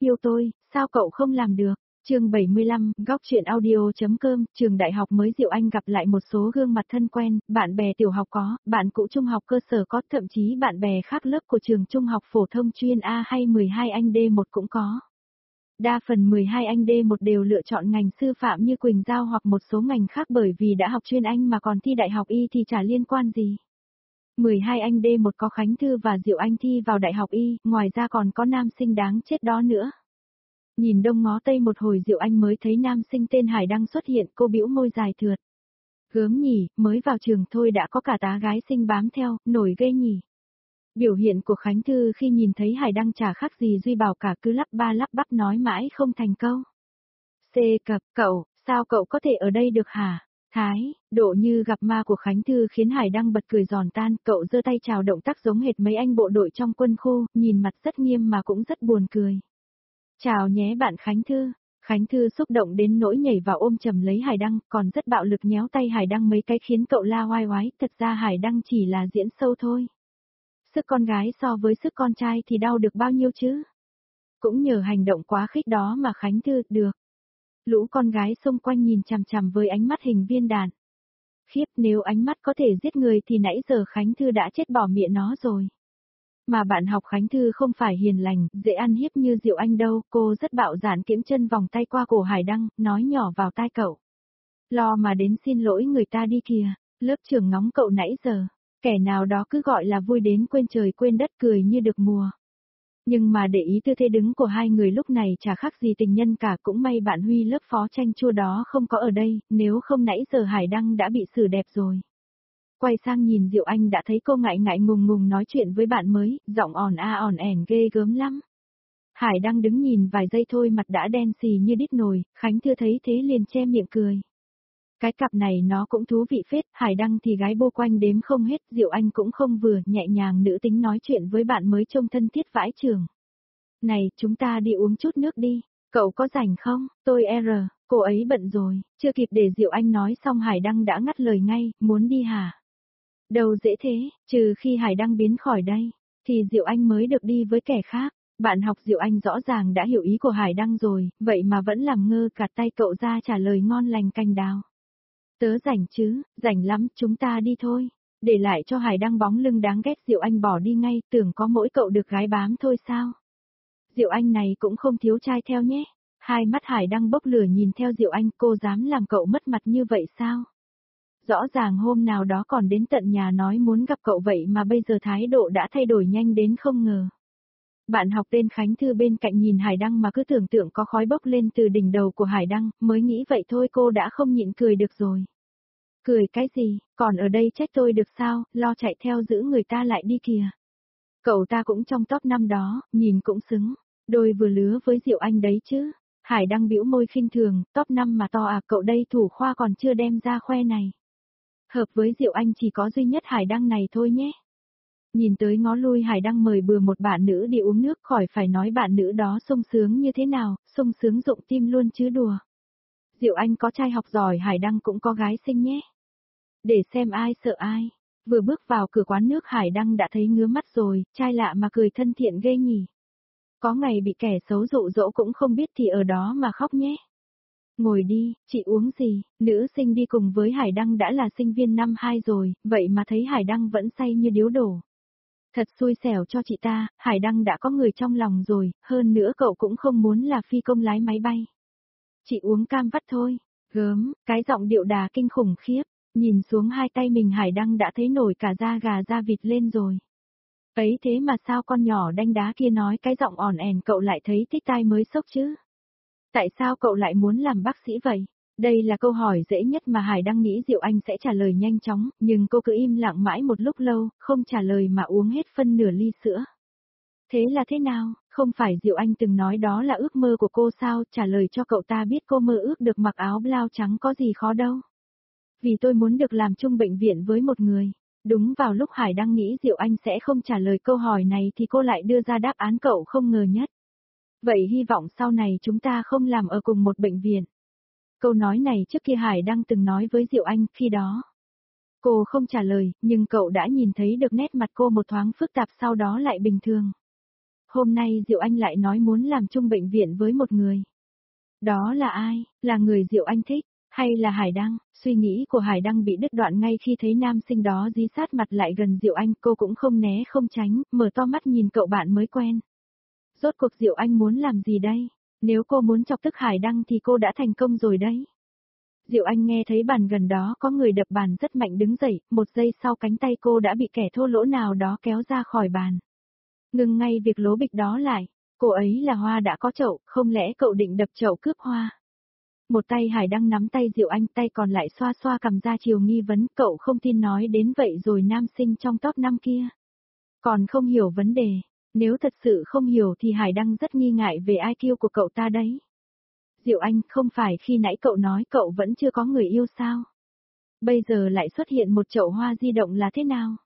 yêu tôi, sao cậu không làm được? Chương 75, góc chuyện audio.com, trường đại học mới Diệu Anh gặp lại một số gương mặt thân quen, bạn bè tiểu học có, bạn cũ trung học cơ sở có, thậm chí bạn bè khác lớp của trường trung học phổ thông chuyên A hay 12 anh D1 cũng có. Đa phần 12 anh D1 đều lựa chọn ngành sư phạm như Quỳnh Giao hoặc một số ngành khác bởi vì đã học chuyên Anh mà còn thi đại học Y thì chả liên quan gì. 12 anh D1 có Khánh Thư và Diệu Anh thi vào đại học Y, ngoài ra còn có nam sinh đáng chết đó nữa. Nhìn đông ngó tây một hồi Diệu Anh mới thấy nam sinh tên Hải Đăng xuất hiện, cô bĩu môi dài thượt. Gớm nhỉ, mới vào trường thôi đã có cả tá gái xinh bám theo, nổi ghê nhỉ. Biểu hiện của Khánh Thư khi nhìn thấy Hải Đăng chả khác gì Duy Bảo cả, cứ lắp ba lắp bắp nói mãi không thành câu. C cập, cậu, sao cậu có thể ở đây được hả? Thái, độ như gặp ma của Khánh Thư khiến Hải Đăng bật cười giòn tan, cậu giơ tay chào động tác giống hệt mấy anh bộ đội trong quân khu, nhìn mặt rất nghiêm mà cũng rất buồn cười. Chào nhé bạn Khánh Thư. Khánh Thư xúc động đến nỗi nhảy vào ôm chầm lấy Hải Đăng, còn rất bạo lực nhéo tay Hải Đăng mấy cái khiến cậu la oai oái, thật ra Hải Đăng chỉ là diễn sâu thôi. Sức con gái so với sức con trai thì đau được bao nhiêu chứ? Cũng nhờ hành động quá khích đó mà Khánh Thư được. Lũ con gái xung quanh nhìn chằm chằm với ánh mắt hình viên đạn. Khiếp, nếu ánh mắt có thể giết người thì nãy giờ Khánh Thư đã chết bỏ miệng nó rồi. Mà bạn học Khánh Thư không phải hiền lành, dễ ăn hiếp như Diệu Anh đâu, cô rất bạo dạn kiễng chân vòng tay qua cổ Hải Đăng, nói nhỏ vào tai cậu. Lo mà đến xin lỗi người ta đi kìa, lớp trưởng ngóng cậu nãy giờ, kẻ nào đó cứ gọi là vui đến quên trời quên đất cười như được mùa. Nhưng mà để ý tư thế đứng của hai người lúc này chả khác gì tình nhân cả, cũng may bạn Huy lớp phó tranh chua đó không có ở đây, nếu không nãy giờ Hải Đăng đã bị xử đẹp rồi. Quay sang nhìn Diệu Anh đã thấy cô ngại ngại ngùng ngùng nói chuyện với bạn mới, giọng ỏn ẻn ghê gớm lắm. Hải Đăng đứng nhìn vài giây thôi mặt đã đen xì như đít nồi, Khánh Thư thấy thế liền che miệng cười. Cái cặp này nó cũng thú vị phết, Hải Đăng thì gái bô quanh đếm không hết, Diệu Anh cũng không vừa, nhẹ nhàng nữ tính nói chuyện với bạn mới trông thân thiết vãi chưởng. Này, chúng ta đi uống chút nước đi, cậu có rảnh không? Tôi cô ấy bận rồi, chưa kịp để Diệu Anh nói xong Hải Đăng đã ngắt lời ngay, muốn đi hả? Đâu dễ thế, trừ khi Hải Đăng biến khỏi đây, thì Diệu Anh mới được đi với kẻ khác. Bạn học Diệu Anh rõ ràng đã hiểu ý của Hải Đăng rồi, vậy mà vẫn làm ngơ gạt tay cậu ra trả lời ngon lành canh đào. Tớ rảnh chứ, rảnh lắm, chúng ta đi thôi. Để lại cho Hải Đăng bóng lưng đáng ghét Diệu Anh bỏ đi ngay, tưởng có mỗi cậu được gái bám thôi sao. Diệu Anh này cũng không thiếu trai theo nhé. Hai mắt Hải Đăng bốc lửa nhìn theo Diệu Anh, cô dám làm cậu mất mặt như vậy sao? Rõ ràng hôm nào đó còn đến tận nhà nói muốn gặp cậu vậy mà bây giờ thái độ đã thay đổi nhanh đến không ngờ. Bạn học tên Khánh Thư bên cạnh nhìn Hải Đăng mà cứ tưởng tượng có khói bốc lên từ đỉnh đầu của Hải Đăng, mới nghĩ vậy thôi cô đã không nhịn cười được rồi. Cười cái gì, còn ở đây trách tôi được sao, lo chạy theo giữ người ta lại đi kìa. Cậu ta cũng trong top 5 đó, nhìn cũng xứng, đôi vừa lứa với Diệu Anh đấy chứ. Hải Đăng bĩu môi khinh thường, top 5 mà to à, cậu đây thủ khoa còn chưa đem ra khoe này. Hợp với Diệu Anh chỉ có duy nhất Hải Đăng này thôi nhé. Nhìn tới ngó lui Hải Đăng mời bừa một bạn nữ đi uống nước, khỏi phải nói bạn nữ đó sung sướng như thế nào, sung sướng rụng tim luôn chứ đùa. Diệu Anh có trai học giỏi, Hải Đăng cũng có gái xinh nhé. Để xem ai sợ ai. Vừa bước vào cửa quán nước Hải Đăng đã thấy ngứa mắt rồi, trai lạ mà cười thân thiện ghê nhỉ. Có ngày bị kẻ xấu dụ dỗ cũng không biết thì ở đó mà khóc nhé. Ngồi đi, chị uống gì? Nữ sinh đi cùng với Hải Đăng đã là sinh viên năm 2 rồi, vậy mà thấy Hải Đăng vẫn say như điếu đổ. Thật xui xẻo cho chị ta, Hải Đăng đã có người trong lòng rồi, hơn nữa cậu cũng không muốn là phi công lái máy bay. Chị uống cam vắt thôi, gớm, cái giọng điệu đà kinh khủng khiếp, nhìn xuống hai tay mình Hải Đăng đã thấy nổi cả da gà da vịt lên rồi. Ấy thế mà sao con nhỏ đanh đá kia nói cái giọng ỏn ẻn cậu lại thấy thích tai mới sốc chứ? Tại sao cậu lại muốn làm bác sĩ vậy? Đây là câu hỏi dễ nhất mà Hải Đăng nghĩ Diệu Anh sẽ trả lời nhanh chóng, nhưng cô cứ im lặng mãi một lúc lâu, không trả lời mà uống hết phân nửa ly sữa. Thế là thế nào? Không phải Diệu Anh từng nói đó là ước mơ của cô sao? Trả lời cho cậu ta biết cô mơ ước được mặc áo blau trắng có gì khó đâu. Vì tôi muốn được làm chung bệnh viện với một người. Đúng vào lúc Hải Đăng nghĩ Diệu Anh sẽ không trả lời câu hỏi này thì cô lại đưa ra đáp án cậu không ngờ nhất. Vậy hy vọng sau này chúng ta không làm ở cùng một bệnh viện. Câu nói này trước kia Hải Đăng từng nói với Diệu Anh, khi đó. Cô không trả lời, nhưng cậu đã nhìn thấy được nét mặt cô một thoáng phức tạp sau đó lại bình thường. Hôm nay Diệu Anh lại nói muốn làm chung bệnh viện với một người. Đó là ai? Là người Diệu Anh thích, hay là Hải Đăng? Suy nghĩ của Hải Đăng bị đứt đoạn ngay khi thấy nam sinh đó dí sát mặt lại gần Diệu Anh, cô cũng không né không tránh, mở to mắt nhìn cậu bạn mới quen. Rốt cuộc Diệu Anh muốn làm gì đây? Nếu cô muốn chọc tức Hải Đăng thì cô đã thành công rồi đấy. Diệu Anh nghe thấy bàn gần đó có người đập bàn rất mạnh đứng dậy, một giây sau cánh tay cô đã bị kẻ thô lỗ nào đó kéo ra khỏi bàn. Ngừng ngay việc lố bịch đó lại, cô ấy là Hoa đã có chậu, không lẽ cậu định đập chậu cướp Hoa? Một tay Hải Đăng nắm tay Diệu Anh, tay còn lại xoa xoa cằm ra chiều nghi vấn, cậu không tin nói đến vậy rồi nam sinh trong top 5 kia. Còn không hiểu vấn đề, nếu thật sự không hiểu thì Hải Đăng rất nghi ngại về IQ của cậu ta đấy. Diệu Anh, không phải khi nãy cậu nói cậu vẫn chưa có người yêu sao? Bây giờ lại xuất hiện một chậu hoa di động là thế nào?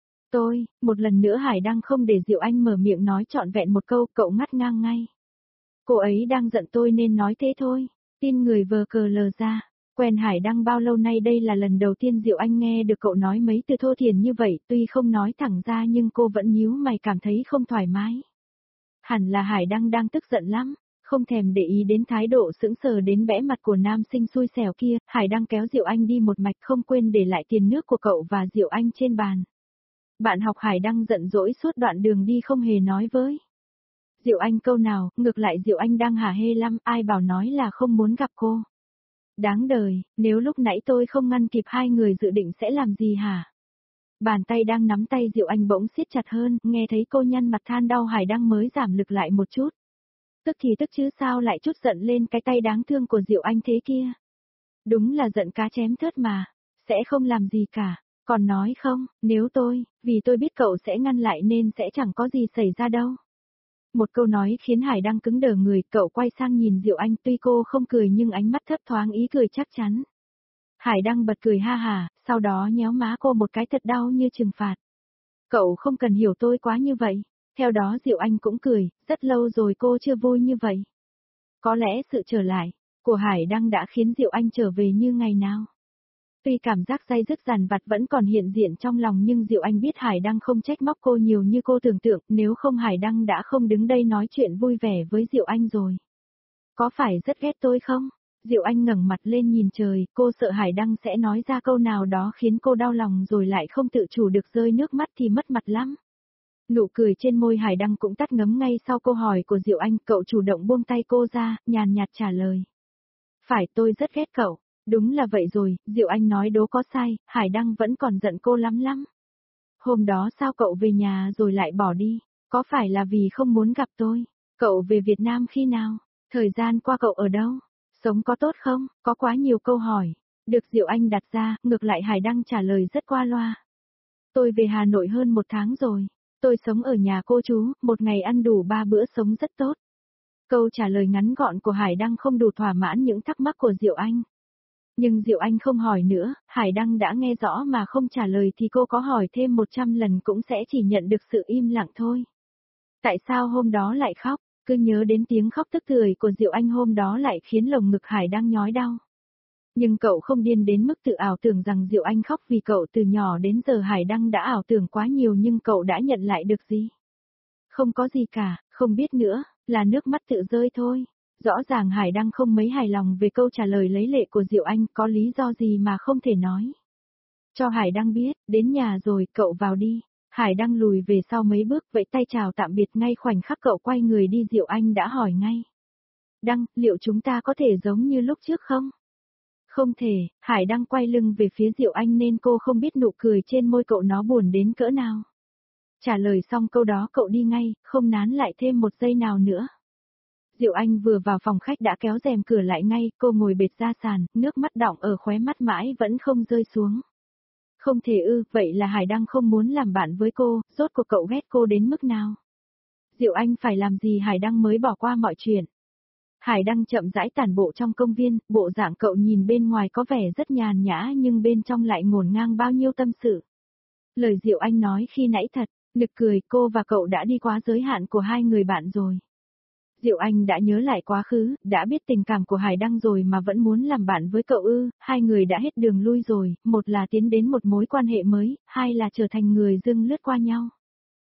Một lần nữa Hải Đăng không để Diệu Anh mở miệng nói trọn vẹn một câu, cậu ngắt ngang ngay. Cô ấy đang giận tôi nên nói thế thôi, tin người vờ cờ lờ ra. Quen Hải Đăng bao lâu nay đây là lần đầu tiên Diệu Anh nghe được cậu nói mấy từ thô thiển như vậy, tuy không nói thẳng ra nhưng cô vẫn nhíu mày cảm thấy không thoải mái. Hẳn là Hải Đăng đang tức giận lắm, không thèm để ý đến thái độ sững sờ đến bẽ mặt của nam sinh xui xẻo kia, Hải Đăng kéo Diệu Anh đi một mạch không quên để lại tiền nước của cậu và Diệu Anh trên bàn. Bạn học Hải Đăng giận dỗi suốt đoạn đường đi không hề nói với Diệu Anh câu nào, ngược lại Diệu Anh đang hả hê lắm, ai bảo nói là không muốn gặp cô. Đáng đời, nếu lúc nãy tôi không ngăn kịp hai người dự định sẽ làm gì hả? Bàn tay đang nắm tay Diệu Anh bỗng siết chặt hơn, nghe thấy cô nhăn mặt than đau Hải Đăng mới giảm lực lại một chút. Tức thì tức chứ sao lại chút giận lên cái tay đáng thương của Diệu Anh thế kia. Đúng là giận cá chém thớt mà, sẽ không làm gì cả, còn nói không, nếu vì tôi biết cậu sẽ ngăn lại nên sẽ chẳng có gì xảy ra đâu. Một câu nói khiến Hải Đăng cứng đờ người, cậu quay sang nhìn Diệu Anh tuy cô không cười nhưng ánh mắt thấp thoáng ý cười chắc chắn. Hải Đăng bật cười ha hà, sau đó nhéo má cô một cái thật đau như trừng phạt. Cậu không cần hiểu tôi quá như vậy. Theo đó Diệu Anh cũng cười, rất lâu rồi cô chưa vui như vậy. Có lẽ sự trở lại của Hải Đăng đã khiến Diệu Anh trở về như ngày nào. Tuy cảm giác day dứt dằn vặt vẫn còn hiện diện trong lòng nhưng Diệu Anh biết Hải Đăng không trách móc cô nhiều như cô tưởng tượng, nếu không Hải Đăng đã không đứng đây nói chuyện vui vẻ với Diệu Anh rồi. Có phải rất ghét tôi không? Diệu Anh ngẩng mặt lên nhìn trời, cô sợ Hải Đăng sẽ nói ra câu nào đó khiến cô đau lòng rồi lại không tự chủ được rơi nước mắt thì mất mặt lắm. Nụ cười trên môi Hải Đăng cũng tắt ngấm ngay sau câu hỏi của Diệu Anh, cậu chủ động buông tay cô ra, nhàn nhạt trả lời. Phải, tôi rất ghét cậu. Đúng là vậy rồi, Diệu Anh nói đố có sai, Hải Đăng vẫn còn giận cô lắm lắm. Hôm đó sao cậu về nhà rồi lại bỏ đi? Có phải là vì không muốn gặp tôi? Cậu về Việt Nam khi nào? Thời gian qua cậu ở đâu? Sống có tốt không? Có quá nhiều câu hỏi. Được Diệu Anh đặt ra, ngược lại Hải Đăng trả lời rất qua loa. Tôi về Hà Nội hơn 1 tháng rồi. Tôi sống ở nhà cô chú, một ngày ăn đủ 3 bữa sống rất tốt. Câu trả lời ngắn gọn của Hải Đăng không đủ thỏa mãn những thắc mắc của Diệu Anh. Nhưng Diệu Anh không hỏi nữa, Hải Đăng đã nghe rõ mà không trả lời thì cô có hỏi thêm 100 lần cũng sẽ chỉ nhận được sự im lặng thôi. Tại sao hôm đó lại khóc? Cứ nhớ đến tiếng khóc tức tưởi của Diệu Anh hôm đó lại khiến lồng ngực Hải Đăng nhói đau. Nhưng cậu không điên đến mức tự ảo tưởng rằng Diệu Anh khóc vì cậu từ nhỏ đến giờ Hải Đăng đã ảo tưởng quá nhiều nhưng cậu đã nhận lại được gì? Không có gì cả, không biết nữa, là nước mắt tự rơi thôi. Rõ ràng Hải Đăng không mấy hài lòng về câu trả lời lấy lệ của Diệu Anh, có lý do gì mà không thể nói. Cho Hải Đăng biết, đến nhà rồi, cậu vào đi. Hải Đăng lùi về sau mấy bước vẫy tay chào tạm biệt, ngay khoảnh khắc cậu quay người đi Diệu Anh đã hỏi ngay. Đăng, liệu chúng ta có thể giống như lúc trước không? Không thể, Hải Đăng quay lưng về phía Diệu Anh nên cô không biết nụ cười trên môi cậu nó buồn đến cỡ nào. Trả lời xong câu đó cậu đi ngay, không nán lại thêm một giây nào nữa. Diệu Anh vừa vào phòng khách đã kéo rèm cửa lại ngay, cô ngồi bệt ra sàn, nước mắt đọng ở khóe mắt mãi vẫn không rơi xuống. Không thể ư, vậy là Hải Đăng không muốn làm bạn với cô, rốt cuộc cậu ghét cô đến mức nào? Diệu Anh phải làm gì Hải Đăng mới bỏ qua mọi chuyện? Hải Đăng chậm rãi tản bộ trong công viên, bộ dạng cậu nhìn bên ngoài có vẻ rất nhàn nhã nhưng bên trong lại ngổn ngang bao nhiêu tâm sự. Lời Diệu Anh nói khi nãy thật, nực cười, cô và cậu đã đi quá giới hạn của hai người bạn rồi. Diệu Anh đã nhớ lại quá khứ, đã biết tình cảm của Hải Đăng rồi mà vẫn muốn làm bạn với cậu ư, hai người đã hết đường lui rồi, một là tiến đến một mối quan hệ mới, hai là trở thành người dưng lướt qua nhau.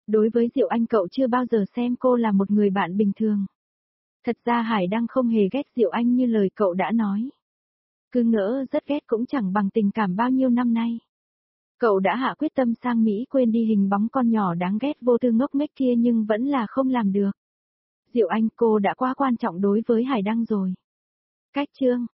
Đối với Diệu Anh cậu chưa bao giờ xem cô là một người bạn bình thường. Thật ra Hải Đăng không hề ghét Diệu Anh như lời cậu đã nói. Cứ ngỡ rất ghét cũng chẳng bằng tình cảm bao nhiêu năm nay. Cậu đã hạ quyết tâm sang Mỹ quên đi hình bóng con nhỏ đáng ghét vô tư ngốc nghếch kia nhưng vẫn là không làm được. Diệu Anh, cô đã quá quan trọng đối với Hải Đăng rồi. Cách chương